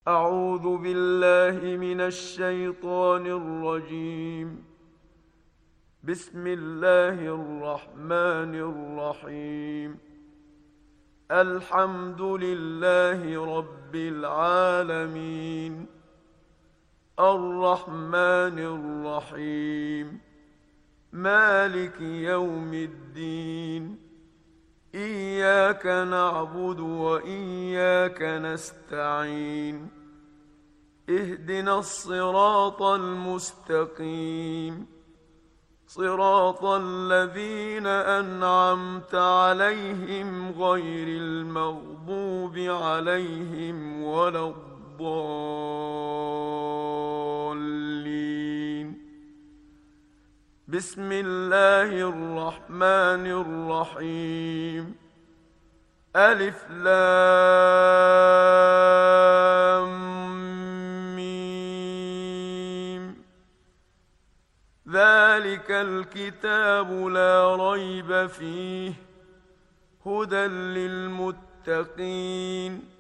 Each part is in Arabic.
أعوذ بالله من الشيطان الرجيم. بسم الله الرحمن الرحيم. الحمد لله رب العالمين، الرحمن الرحيم، مالك يوم الدين. إياك نعبد وإياك نستعين. اهدنا الصراط المستقيم، صراط الذين أنعمت عليهم غير المغضوب عليهم ولا الضالين. بسم الله الرحمن الرحيم. ألف لام ميم. ذلك الكتاب لا ريب فيه، هدى للمتقين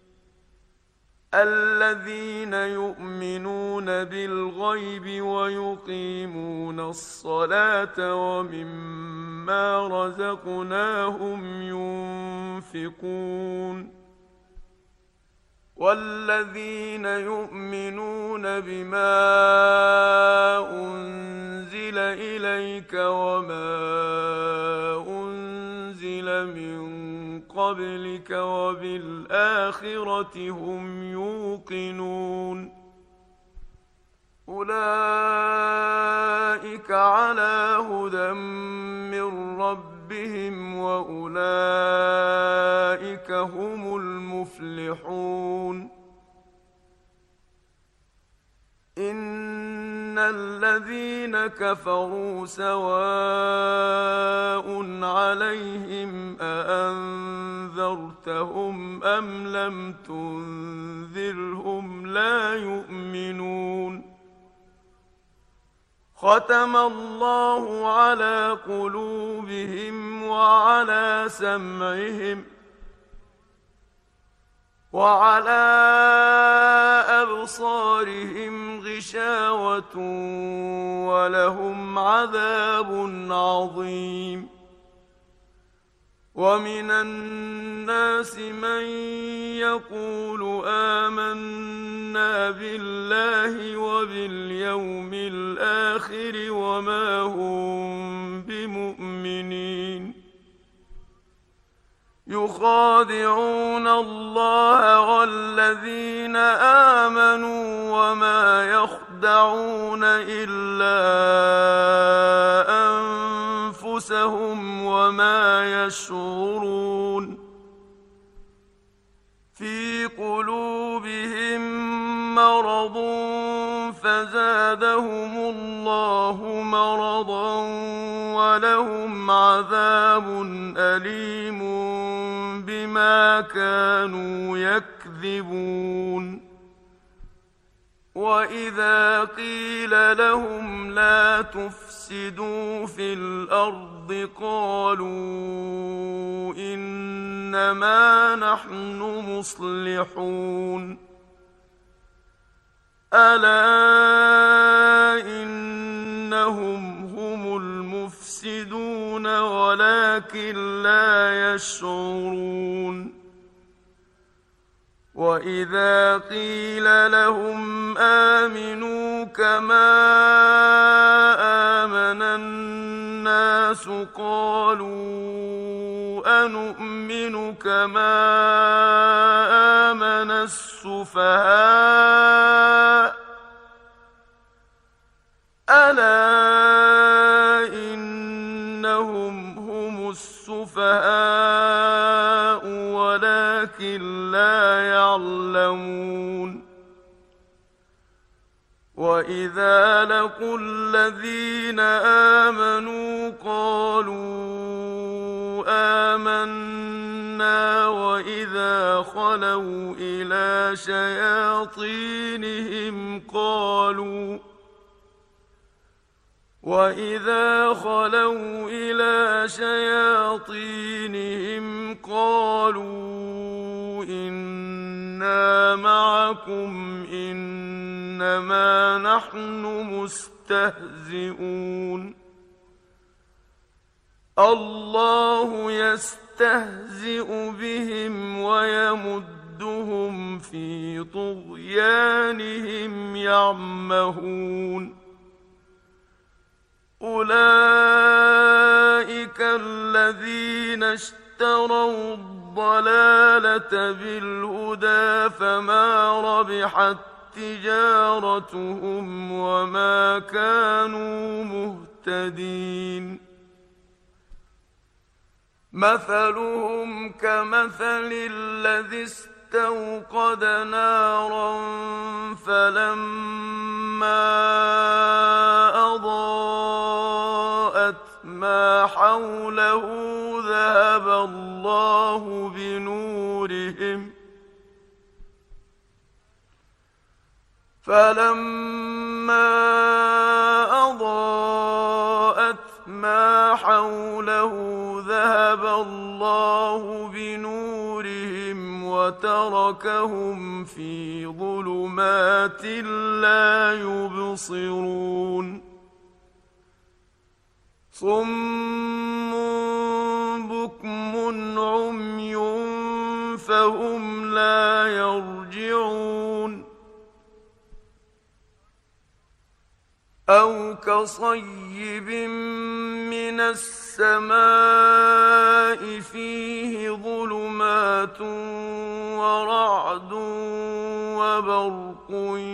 الذين يؤمنون بالغيب ويقيمون الصلاة ومما رزقناهم ينفقون. والذين يؤمنون بما أنزل إليك وما أنزل من قبلك وبالآخرة هم يوقنون. أولئك على هدى من ربهم وأولئك هم المفلحون. إن الذين كفروا سواء عليهم أأنذرتهم أم لم تنذرهم لا يؤمنون. ختم الله على قلوبهم وعلى سمعهم وعلى أبصارهم غشاوة ولهم عذاب عظيم. ومن الناس من يقول آمنا بالله وباليوم الآخر وما هم بمؤمنين. يخادعون الله والذين آمنوا وما يخدعون إلا أنفسهم وما يشعرون. في قلوبهم مرض فزادهم الله مرضا ولهم عذاب أليم بما كانوا يكذبون. وإذا قيل لهم لا تفسدوا في الأرض قالوا إنما نحن مصلحون. ألا إنهم هم المفسدون ولكن لا يشعرون. وإذا قيل لهم آمنوا كما آمن الناس قالوا أنؤمن كما آمن السفهاء. ألا إنهم هم السفهاء ولكن لا يعلمون. وإذا لقوا الذين آمنوا قالوا آمنا وإذا خلوا إلى شياطينهم قالوا إنا معكم إنما نحن مستهزئون الله يستهزئ بهم ويمدهم في طغيانهم يعمهون أولئك الذين اشتروا الضلالة بالهدى فما ربحت تجارتهم وما كانوا مهتدين مثلهم كمثل الذي استوقد نارا فلما أضاءت ما حوله ذهب الله بنورهم وتركهم في ظلمات لا يبصرون صم بكم عمي فهم لا يرجعون أو كصيب من السماء فيه ظلمات ورعد وبرق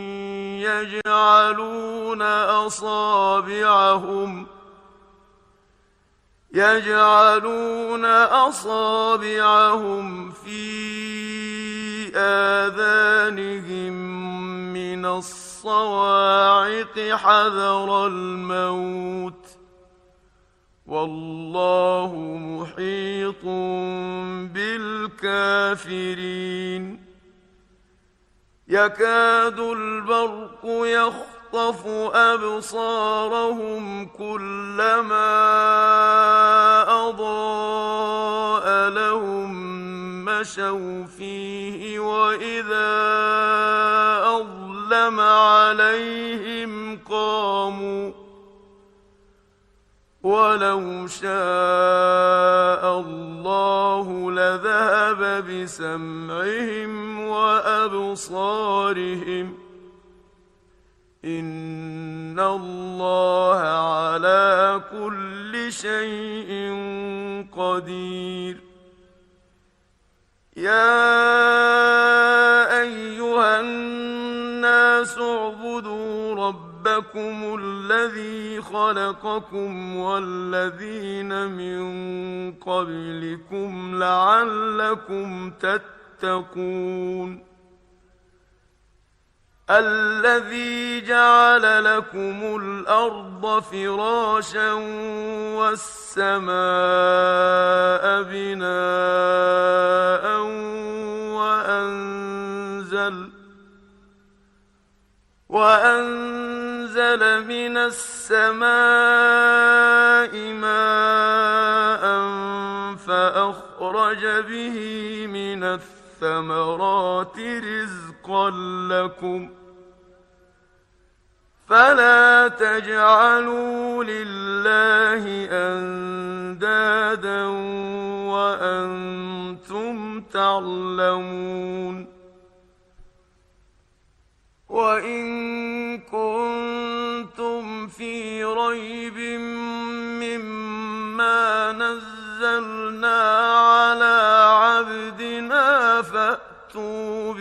يجعلون أصابعهم في آذانهم من الصواعق حذر الموت والله محيط بالكافرين يكاد البرق يخطف أبصارهم كلما أضاء لهم مشوا فيه وإذا أظلم عليهم قاموا ولو شاء الله لذهب بسمعهم وأبصارهم إن الله على كل شيء قدير يا أيها الناس اعبدوا ربكم الذي خلقكم والذين من قبلكم لعلكم تتقون الذي جعل لكم الأرض فراشا والسماء بناء وأنزل من السماء ماء فأخرج به من الثمرات رزقا لكم فلا تجعلوا لله أندادا وأنتم تعلمون وإن كنتم في ريب مما نزلنا على عبدنا فأتوا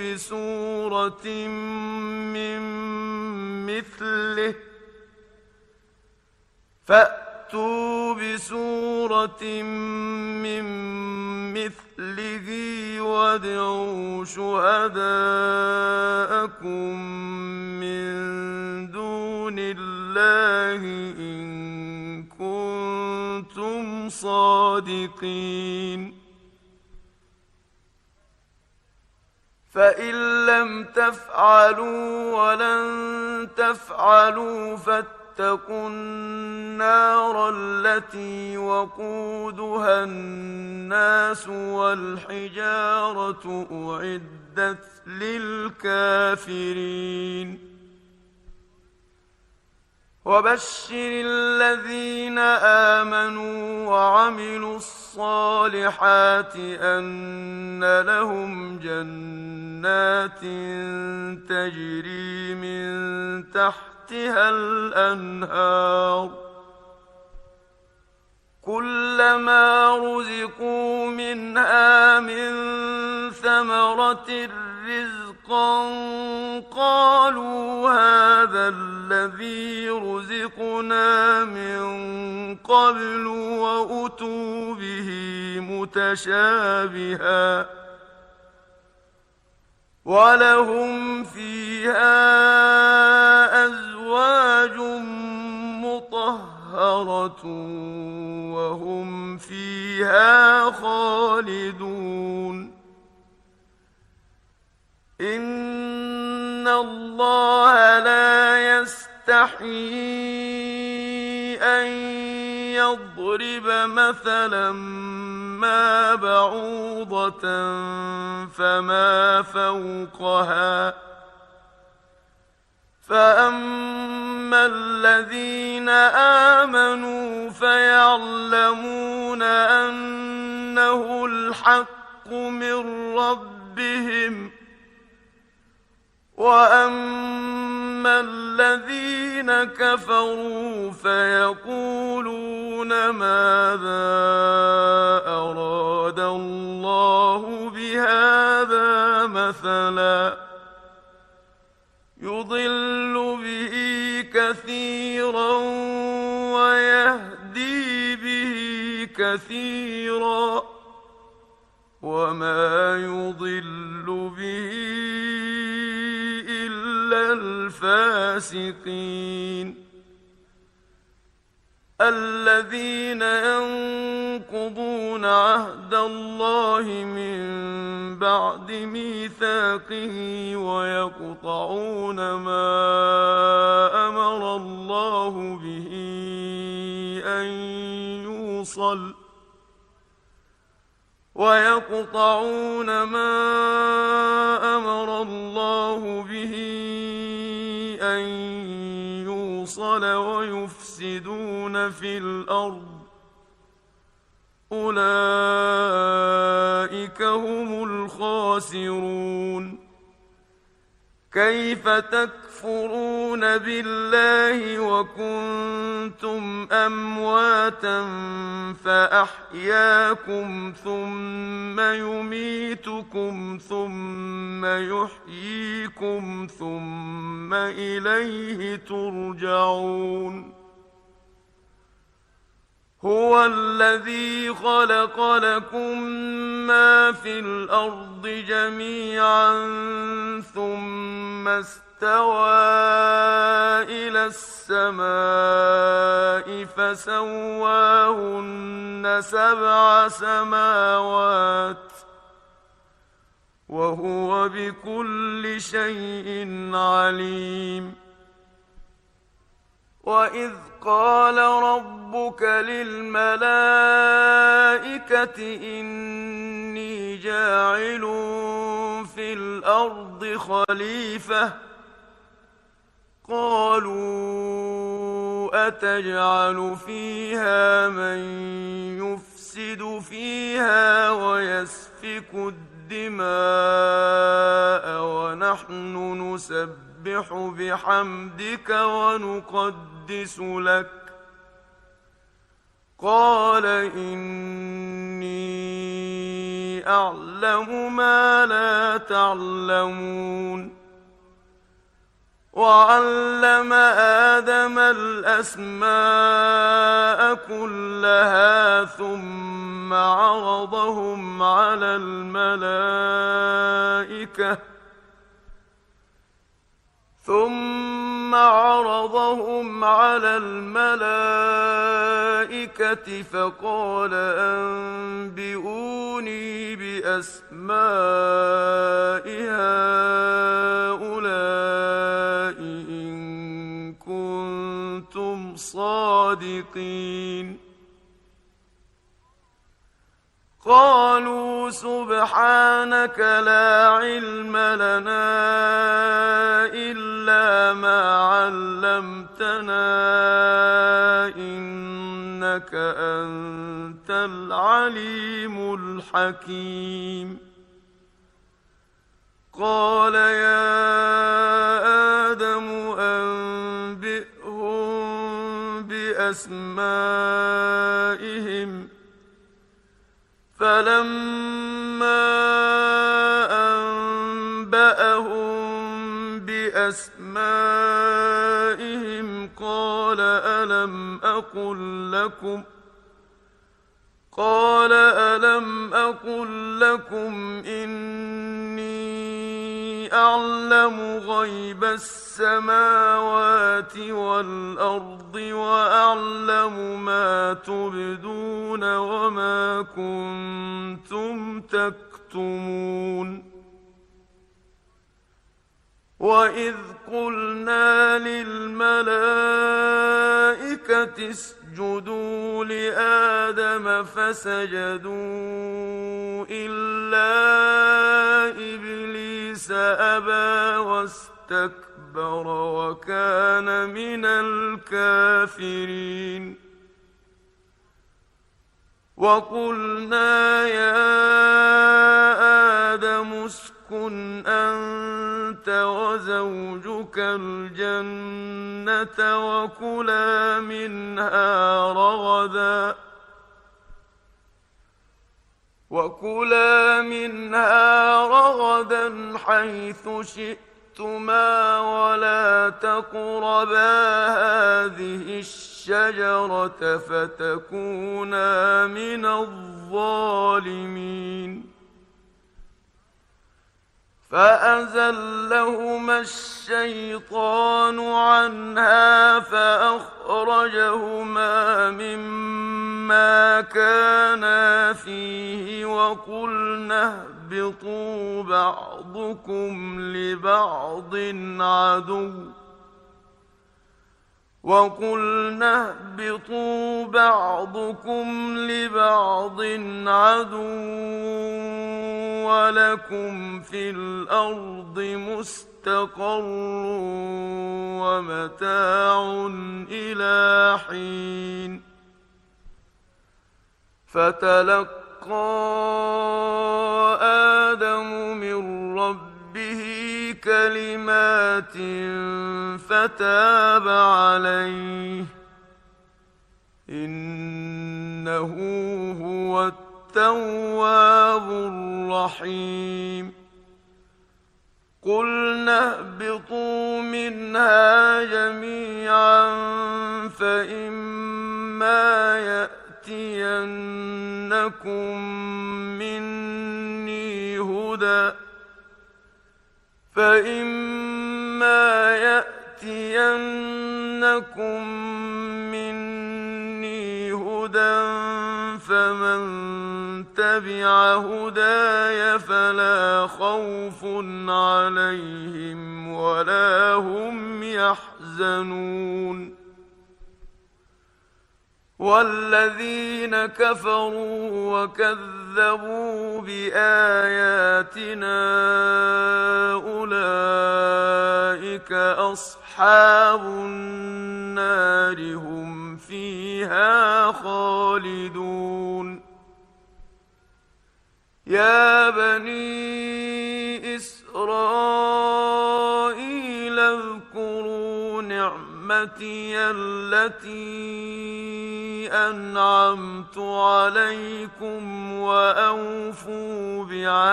بسورة من مثله وادعوا شهداءكم من دون الله إن كنتم صادقين فإن لم تفعلوا ولن تفعلوا واتقوا النار التي وقودها الناس والحجارة أعدت للكافرين وبشر الذين آمنوا وعملوا الصالحات أن لهم جنات تجري من تحتها الأنهار كلما رزقوا منها من ثمرة رزقا قالوا هذا الذي رزقنا من قبل وأتوا به متشابها ولهم فيها أزواج مطهرة وهم فيها خالدون إن الله لا يستحيي أن يضرب مثلا ما بعوضة فما فوقها فأما الذين آمنوا فيعلمون أنه الحق من ربهم وأما الذين كفروا فيقولون ماذا أراد الله بهذا مثلا يضل به كثيرا ويهدي به كثيرا وما يضل به إلا الفاسقين الذين ينقضون عهد الله من بعد ميثاقه ويقطعون ما أمر الله به أن يوصل ويقطعون ما أمر الله به أن يوصل ويفسدون في الأرض أولئك هم الخاسرون كيف تكفرون بالله وكنتم أمواتا فأحياكم ثم يميتكم ثم يحييكم ثم إليه ترجعون هو الذي خلق لكم ما في الأرض جميعا ثم استوى إلى السماء فسواهن 7 سماوات وهو بكل شيء عليم وإذ قال ربك للملائكة إني جاعل في الأرض خليفة قالوا أتجعل فيها من يفسد فيها ويسفك الدماء ونحن نسبح بحمدك ونقدس لك قال إني أعلم ما لا تعلمون وعلم آدم الأسماء كلها ثم عرضهم على الملائكة فقال أنبئوني بأسماء هؤلاء إن كنتم صادقين قالوا سبحانك لا علم لنا إلا ما علمتنا إنك أنت العليم الحكيم قال يا آدم أنبئهم بأسمائهم فلما أنبأهم بأسمائهم قال ألم أقل لكم إني أعلم غيب السماوات والأرض وأعلم ما تبدون وما كنتم تكتمون وإذ قلنا للملائكة اسجدوا لآدم فسجدوا إلا إبليس أبى واستكبر وكان من الكافرين وقلنا يا آدم اسكن أنت وزوجك الجنة وكلا منها رغدا حيث شئتما ولا تقربا هذه الشجرة فتكونا من الظالمين فأزلهما الشيطان عنها فأخرجهما مما كانا فيه وقلنا اهبطوا بعضكم لبعض عدو ولكم في الأرض مستقر ومتاع إلى حين فتلقى آدم من ربه كلمات فتاب عليه إنه هو التواب الرحيم قلنا اهبطوا منها جميعا فإما يأتينكم مني هدى فمن تبع هداي فلا خوف عليهم ولا هم يحزنون والذين كفروا وكذبوا بآياتنا أولئك أصحاب النار هم فيها خالدون يا بني إسرائيل اذكروا نعمتي التي أنعمت عليكم وأوفوا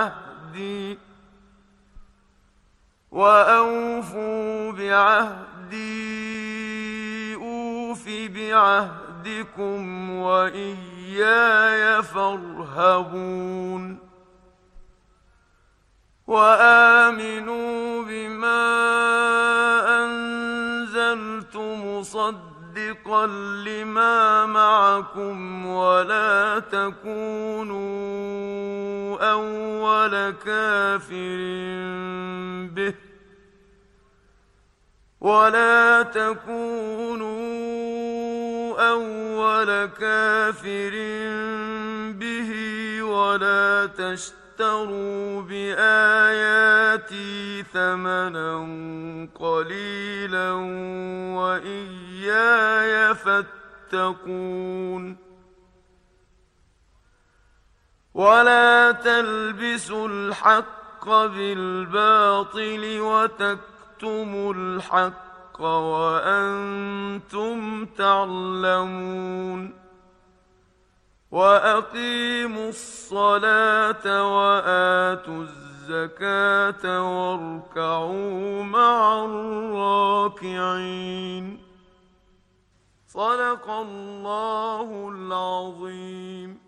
بعهدي أوف بعهدكم وإياي فارهبون وآمنوا بما أنزلت مصدقا لما معكم ولا تكونوا أول كافر به أول كافر به ولا تشتروا بآياتي ثمنا قليلا وإياي فاتقون ولا تلبسوا الحق بالباطل وتكتموا الحق وأنتم تعلمون وأقيموا الصلاة وآتوا الزكاة واركعوا مع الراكعين. صدق الله العظيم.